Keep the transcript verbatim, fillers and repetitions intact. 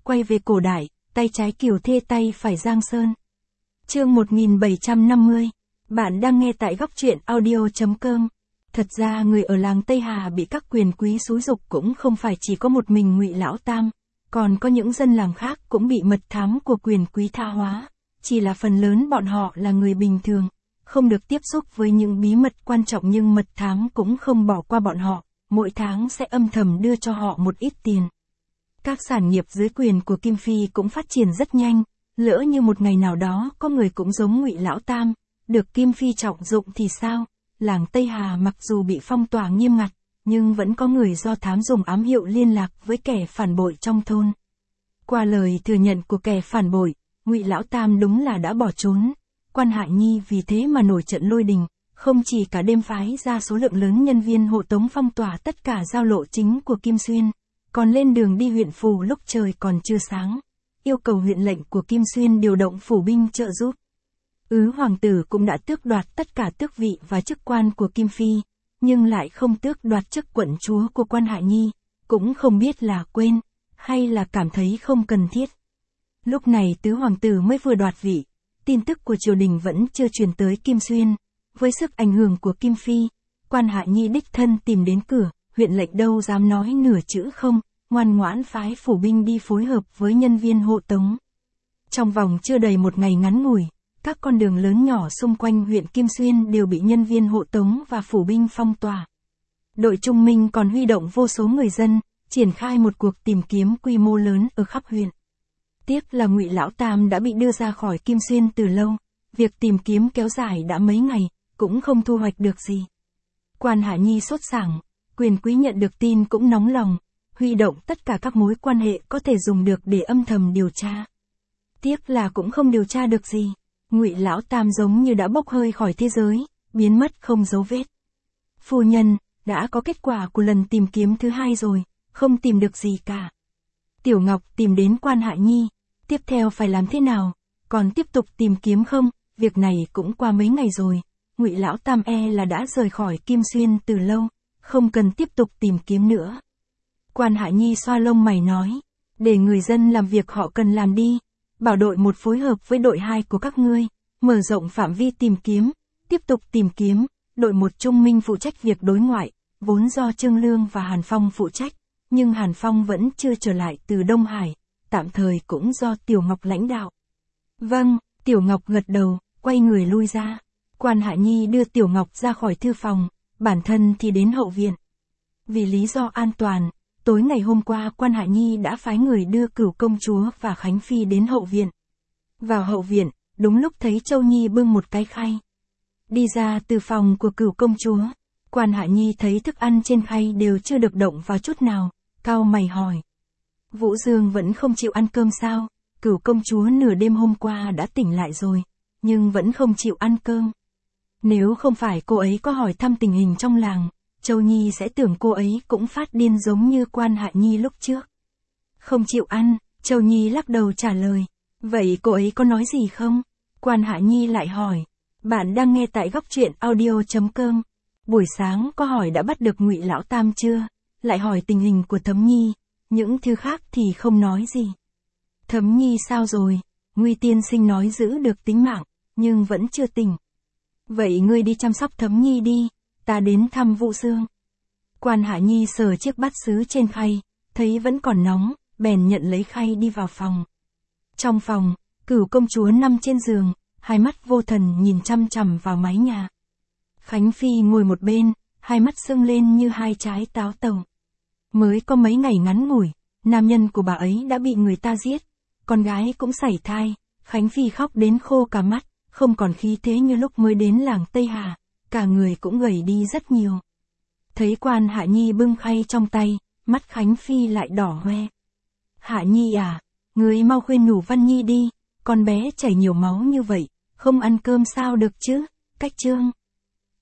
quay về cổ đại, tay trái Kiều Thê tay phải Giang Sơn. Chương một nghìn bảy trăm năm mươi. Bạn đang nghe tại góc truyện audio chấm com. Thật ra người ở làng Tây Hà bị các quyền quý xúi giục cũng không phải chỉ có một mình Ngụy Lão Tam, còn có những dân làng khác cũng bị mật thám của quyền quý tha hóa, chỉ là phần lớn bọn họ là người bình thường, không được tiếp xúc với những bí mật quan trọng, nhưng mật thám cũng không bỏ qua bọn họ, mỗi tháng sẽ âm thầm đưa cho họ một ít tiền. Các sản nghiệp dưới quyền của Kim Phi cũng phát triển rất nhanh, lỡ như một ngày nào đó có người cũng giống Ngụy Lão Tam, được Kim Phi trọng dụng thì sao? Làng Tây Hà mặc dù bị phong tỏa nghiêm ngặt, nhưng vẫn có người do thám dùng ám hiệu liên lạc với kẻ phản bội trong thôn. Qua lời thừa nhận của kẻ phản bội, Ngụy Lão Tam đúng là đã bỏ trốn. Quan Hạ Nhi vì thế mà nổi trận lôi đình, không chỉ cả đêm phái ra số lượng lớn nhân viên hộ tống phong tỏa tất cả giao lộ chính của Kim Xuyên, còn lên đường đi huyện phủ lúc trời còn chưa sáng, yêu cầu huyện lệnh của Kim Xuyên điều động phủ binh trợ giúp. Ứ hoàng tử cũng đã tước đoạt tất cả tước vị và chức quan của Kim Phi, nhưng lại không tước đoạt chức quận chúa của Quan Hạ Nhi, cũng không biết là quên, hay là cảm thấy không cần thiết. Lúc này tứ hoàng tử mới vừa đoạt vị, tin tức của triều đình vẫn chưa truyền tới Kim Xuyên. Với sức ảnh hưởng của Kim Phi, Quan Hạ Nhi đích thân tìm đến cửa, huyện lệnh đâu dám nói nửa chữ không, ngoan ngoãn phái phủ binh đi phối hợp với nhân viên hộ tống. Trong vòng chưa đầy một ngày ngắn ngủi, các con đường lớn nhỏ xung quanh huyện Kim Xuyên đều bị nhân viên hộ tống và phủ binh phong tỏa. Đội Trung Minh còn huy động vô số người dân, triển khai một cuộc tìm kiếm quy mô lớn ở khắp huyện. Tiếc là Ngụy Lão Tam đã bị đưa ra khỏi Kim Xuyên từ lâu, việc tìm kiếm kéo dài đã mấy ngày, cũng không thu hoạch được gì. Quan Hạ Nhi sốt sảng, quyền quý nhận được tin cũng nóng lòng, huy động tất cả các mối quan hệ có thể dùng được để âm thầm điều tra. Tiếc là cũng không điều tra được gì. Ngụy Lão Tam giống như đã bốc hơi khỏi thế giới, biến mất không dấu vết. Phu nhân, đã có kết quả của lần tìm kiếm thứ hai rồi, không tìm được gì cả. Tiểu Ngọc tìm đến Quan Hạ Nhi, tiếp theo phải làm thế nào, còn tiếp tục tìm kiếm không? Việc này cũng qua mấy ngày rồi, Ngụy Lão Tam e là đã rời khỏi Kim Xuyên từ lâu, không cần tiếp tục tìm kiếm nữa. Quan Hạ Nhi xoa lông mày nói, để người dân làm việc họ cần làm đi, bảo đội một phối hợp với đội hai của các ngươi, mở rộng phạm vi tìm kiếm, tiếp tục tìm kiếm, đội một Trung Minh phụ trách việc đối ngoại, vốn do Trương Lương và Hàn Phong phụ trách, nhưng Hàn Phong vẫn chưa trở lại từ Đông Hải, tạm thời cũng do Tiểu Ngọc lãnh đạo. Vâng, Tiểu Ngọc gật đầu, quay người lui ra. Quan Hạ Nhi đưa Tiểu Ngọc ra khỏi thư phòng, bản thân thì đến hậu viện. Vì lý do an toàn, tối ngày hôm qua Quan Hạ Nhi đã phái người đưa Cửu công chúa và Khánh Phi đến hậu viện. Vào hậu viện, đúng lúc thấy Châu Nhi bưng một cái khay. Đi ra từ phòng của Cửu công chúa, Quan Hạ Nhi thấy thức ăn trên khay đều chưa được động vào chút nào, cau mày hỏi. Vũ Dương vẫn không chịu ăn cơm sao? Cửu công chúa nửa đêm hôm qua đã tỉnh lại rồi, nhưng vẫn không chịu ăn cơm. Nếu không phải cô ấy có hỏi thăm tình hình trong làng, Châu Nhi sẽ tưởng cô ấy cũng phát điên giống như Quan Hạ Nhi lúc trước. Không chịu ăn, Châu Nhi lắc đầu trả lời. Vậy cô ấy có nói gì không? Quan Hạ Nhi lại hỏi. Bạn đang nghe tại góc truyện audio chấm com. Buổi sáng có hỏi đã bắt được Ngụy Lão Tam chưa? Lại hỏi tình hình của Thấm Nhi. Những thứ khác thì không nói gì. Thấm Nhi sao rồi? Nguy tiên sinh nói giữ được tính mạng, nhưng vẫn chưa tỉnh. Vậy ngươi đi chăm sóc Thấm Nhi đi, ta đến thăm Vũ Dương. Quan Hạ Nhi sờ chiếc bát sứ trên khay, thấy vẫn còn nóng, bèn nhận lấy khay đi vào phòng. Trong phòng, Cửu công chúa nằm trên giường, hai mắt vô thần nhìn chăm chằm vào mái nhà. Khánh Phi ngồi một bên, hai mắt sưng lên như hai trái táo tàu. Mới có mấy ngày ngắn ngủi, nam nhân của bà ấy đã bị người ta giết, con gái cũng sảy thai, Khánh Phi khóc đến khô cả mắt, không còn khí thế như lúc mới đến làng Tây Hà, cả người cũng gầy đi rất nhiều. Thấy Quan Hạ Nhi bưng khay trong tay, mắt Khánh Phi lại đỏ hoe. Hạ Nhi à, ngươi mau khuyên nhủ Văn Nhi đi, con bé chảy nhiều máu như vậy, không ăn cơm sao được chứ? Cách Trương,